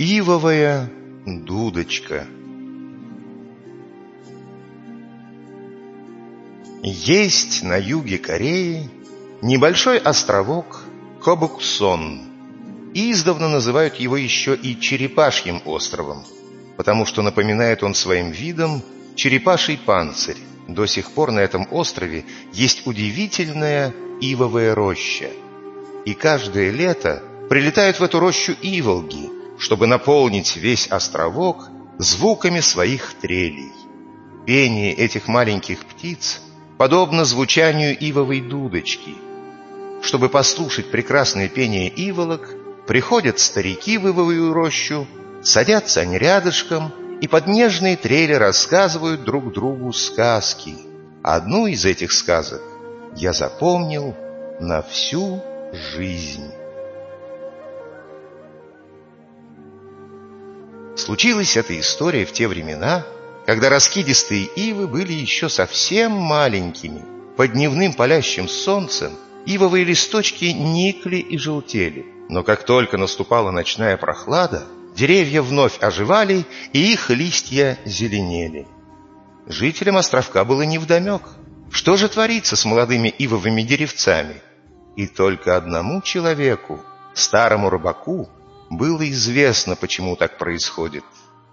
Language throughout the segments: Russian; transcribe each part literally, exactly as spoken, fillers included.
Ивовая дудочка. Есть на юге Кореи небольшой островок Кобуксон. Издавна называют его еще и Черепашьим островом, потому что напоминает он своим видом черепаший панцирь. До сих пор на этом острове есть удивительная ивовая роща. И каждое лето прилетают в эту рощу иволги, чтобы наполнить весь островок звуками своих трелей. Пение этих маленьких птиц подобно звучанию ивовой дудочки. Чтобы послушать прекрасное пение иволок, приходят старики в ивовую рощу, садятся они рядышком и под нежные трели рассказывают друг другу сказки. Одну из этих сказок я запомнил на всю жизнь. Случилась эта история в те времена, когда раскидистые ивы были еще совсем маленькими. Под дневным палящим солнцем ивовые листочки никли и желтели. Но как только наступала ночная прохлада, деревья вновь оживали, и их листья зеленели. Жителям островка было невдомек, что же творится с молодыми ивовыми деревцами. И только одному человеку, старому рыбаку, было известно, почему так происходит.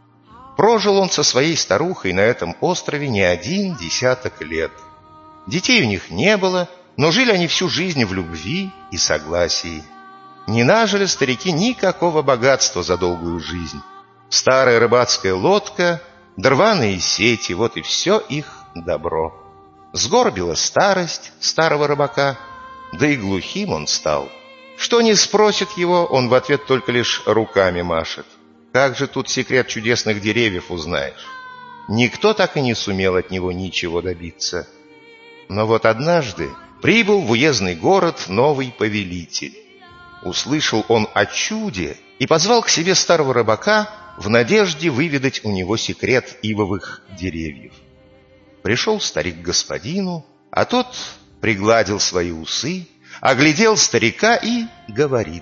Прожил он со своей старухой на этом острове не один десяток лет. Детей у них не было, но жили они всю жизнь в любви и согласии. Не нажили старики никакого богатства за долгую жизнь. Старая рыбацкая лодка, рваные сети — вот и все их добро. Сгорбила старость старого рыбака, да и глухим он стал. Что ни спросит его, он в ответ только лишь руками машет. Как же тут секрет чудесных деревьев узнаешь? Никто так и не сумел от него ничего добиться. Но вот однажды прибыл в уездный город новый повелитель. Услышал он о чуде и позвал к себе старого рыбака в надежде выведать у него секрет ивовых деревьев. Пришел старик к господину, а тот пригладил свои усы, оглядел старика и говорит: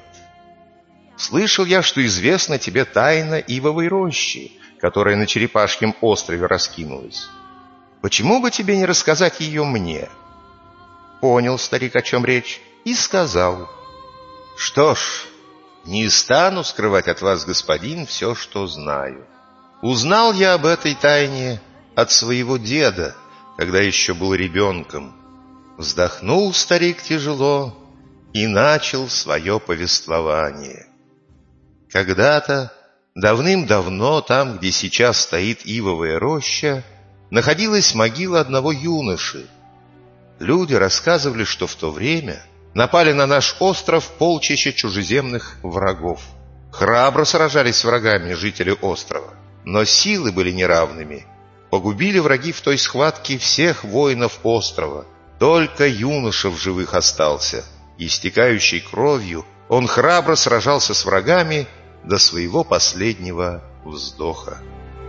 «Слышал я, что известна тебе тайна ивовой рощи, которая на Черепашьем острове раскинулась. Почему бы тебе не рассказать ее мне?» Понял старик, о чем речь, и сказал: «Что ж, не стану скрывать от вас, господин, все, что знаю. Узнал я об этой тайне от своего деда, когда еще был ребенком». Вздохнул старик тяжело и начал свое повествование. Когда-то, давным-давно, там, где сейчас стоит ивовая роща, находилась могила одного юноши. Люди рассказывали, что в то время напали на наш остров полчища чужеземных врагов. Храбро сражались с врагами жители острова, но силы были неравными. Погубили враги в той схватке всех воинов острова. Только юноша в живых остался. Истекающий кровью, он храбро сражался с врагами до своего последнего вздоха.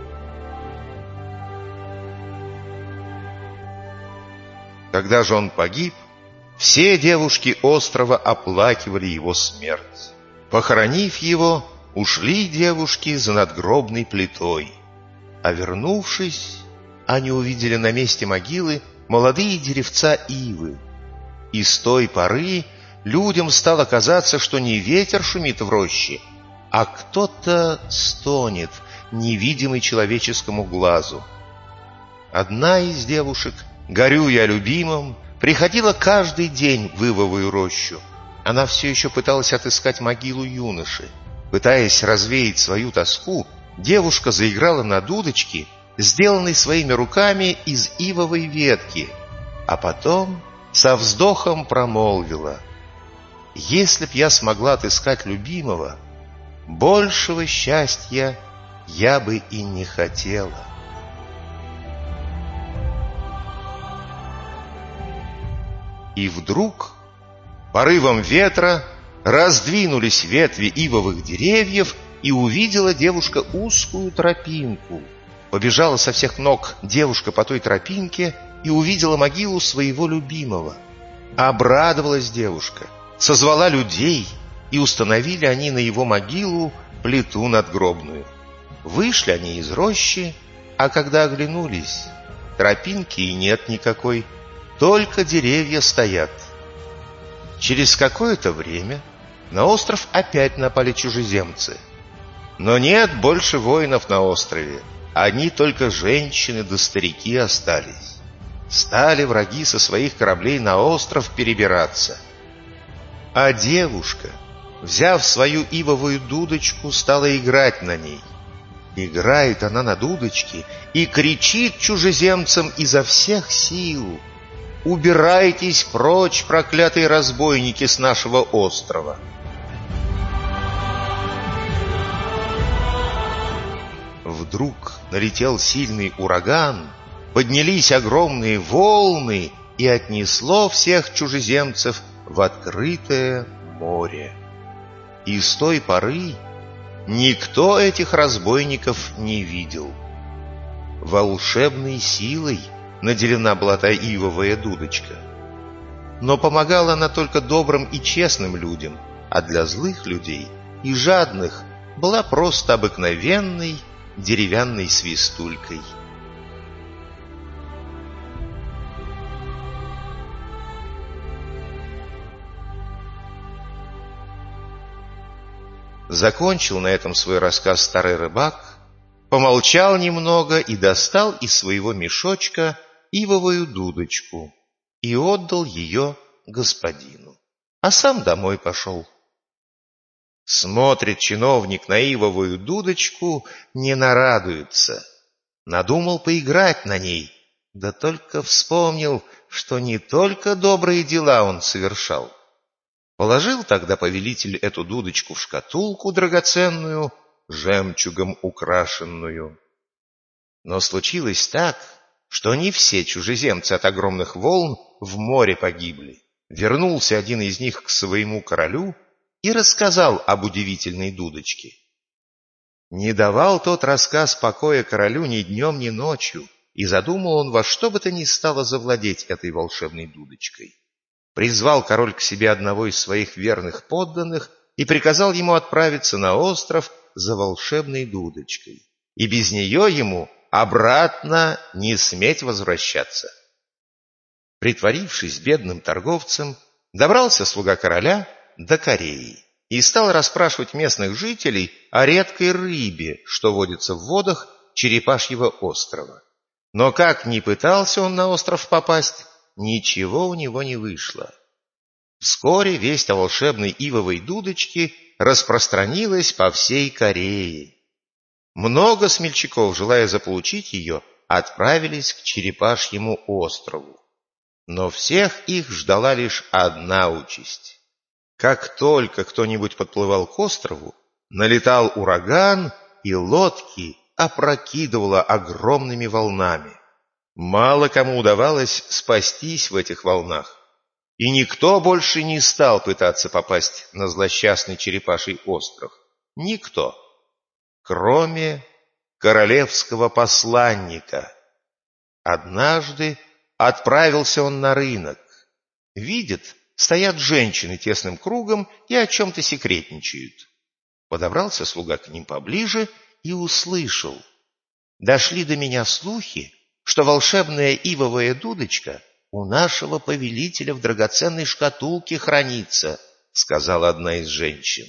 Когда же он погиб, все девушки острова оплакивали его смерть. Похоронив его, ушли девушки за надгробной плитой. А вернувшись, они увидели на месте могилы молодые деревца ивы. И с той поры людям стало казаться, что не ветер шумит в роще, а кто-то стонет, невидимый человеческому глазу. Одна из девушек, горюя о любимом, приходила каждый день в ивовую рощу. Она все еще пыталась отыскать могилу юноши. Пытаясь развеять свою тоску, девушка заиграла на дудочке, сделанной своими руками из ивовой ветки, а потом со вздохом промолвила: «Если б я смогла отыскать любимого, большего счастья я бы и не хотела». И вдруг порывом ветра раздвинулись ветви ивовых деревьев, и увидела девушка узкую тропинку. Побежала со всех ног девушка по той тропинке и увидела могилу своего любимого. Обрадовалась девушка, созвала людей, и установили они на его могилу плиту надгробную. Вышли они из рощи, а когда оглянулись, тропинки и нет никакой, только деревья стоят. Через какое-то время на остров опять напали чужеземцы. Но нет больше воинов на острове, одни только женщины да старики остались. Стали враги со своих кораблей на остров перебираться. А девушка, взяв свою ивовую дудочку, стала играть на ней. Играет она на дудочке и кричит чужеземцам изо всех сил: «Убирайтесь прочь, проклятые разбойники, с нашего острова!» Вдруг налетел сильный ураган, поднялись огромные волны и отнесло всех чужеземцев в открытое море. И с той поры никто этих разбойников не видел. Волшебной силой наделена была та ивовая дудочка. Но помогала она только добрым и честным людям, а для злых людей и жадных была просто обыкновенной деревянной свистулькой. Закончил на этом свой рассказ старый рыбак, помолчал немного и достал из своего мешочка ивовую дудочку и отдал ее господину, а сам домой пошел. Смотрит чиновник на ивовую дудочку, не нарадуется. Надумал поиграть на ней, да только вспомнил, что не только добрые дела он совершал. Положил тогда повелитель эту дудочку в шкатулку драгоценную, жемчугом украшенную. Но случилось так, что не все чужеземцы от огромных волн в море погибли. Вернулся один из них к своему королю и рассказал об удивительной дудочке. Не давал тот рассказ покоя королю ни днем, ни ночью, и задумал он во что бы то ни стало завладеть этой волшебной дудочкой. Призвал король к себе одного из своих верных подданных и приказал ему отправиться на остров за волшебной дудочкой, и без нее ему обратно не сметь возвращаться. Притворившись бедным торговцем, добрался слуга короля до Кореи и стал расспрашивать местных жителей о редкой рыбе, что водится в водах Черепашьего острова. Но как ни пытался он на остров попасть, ничего у него не вышло. Вскоре весть о волшебной ивовой дудочке распространилась по всей Корее. Много смельчаков, желая заполучить ее, отправились к Черепашьему острову. Но всех их ждала лишь одна участь. Как только кто-нибудь подплывал к острову, налетал ураган, и лодки опрокидывало огромными волнами. Мало кому удавалось спастись в этих волнах, и никто больше не стал пытаться попасть на злосчастный Черепаший остров. Никто, кроме королевского посланника. Однажды отправился он на рынок. Видит, стоят женщины тесным кругом и о чем-то секретничают. Подобрался слуга к ним поближе и услышал: «Дошли до меня слухи, что волшебная ивовая дудочка у нашего повелителя в драгоценной шкатулке хранится», — сказала одна из женщин.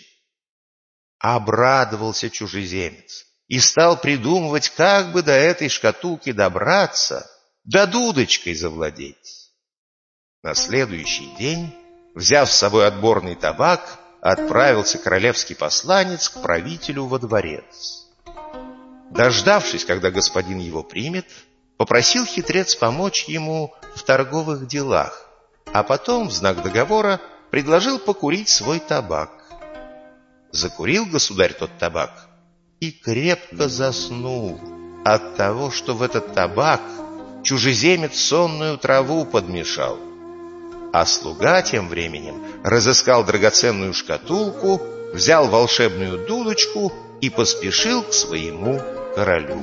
Обрадовался чужеземец и стал придумывать, как бы до этой шкатулки добраться, да дудочкой завладеть. На следующий день, взяв с собой отборный табак, отправился королевский посланец к правителю во дворец. Дождавшись, когда господин его примет, попросил хитрец помочь ему в торговых делах, а потом в знак договора предложил покурить свой табак. Закурил государь тот табак и крепко заснул от того, что в этот табак чужеземец сонную траву подмешал. А слуга тем временем разыскал драгоценную шкатулку, взял волшебную дудочку и поспешил к своему королю.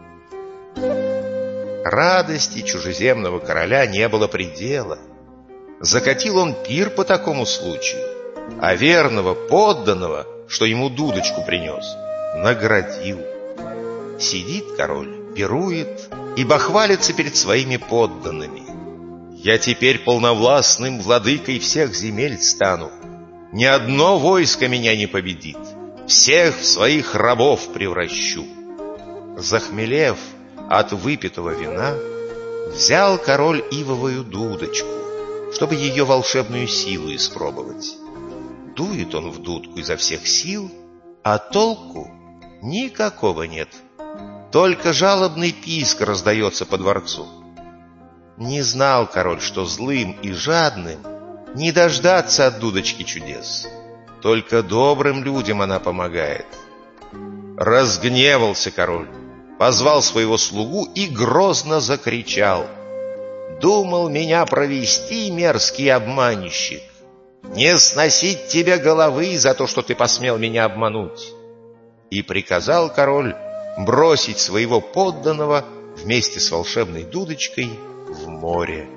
Радости чужеземного короля не было предела. Закатил он пир по такому случаю, а верного подданного, что ему дудочку принес, наградил. Сидит король, пирует и бахвалится перед своими подданными: «Я теперь полновластным владыкой всех земель стану. Ни одно войско меня не победит. Всех в своих рабов превращу». Захмелев от выпитого вина, взял король ивовую дудочку, чтобы ее волшебную силу испробовать. Дует он в дудку изо всех сил, а толку никакого нет. Только жалобный писк раздается по дворцу. Не знал король, что злым и жадным не дождаться от дудочки чудес. Только добрым людям она помогает. Разгневался король, позвал своего слугу и грозно закричал: «Думал меня провести, мерзкий обманщик? Не сносить тебе головы за то, что ты посмел меня обмануть!» И приказал король бросить своего подданного вместе с волшебной дудочкой в море.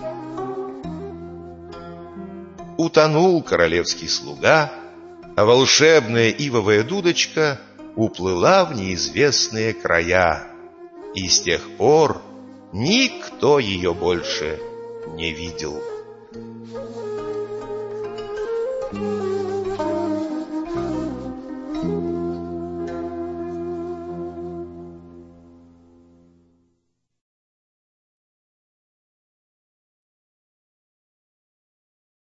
Утонул королевский слуга, а волшебная ивовая дудочка уплыла в неизвестные края, и с тех пор никто ее больше не видел.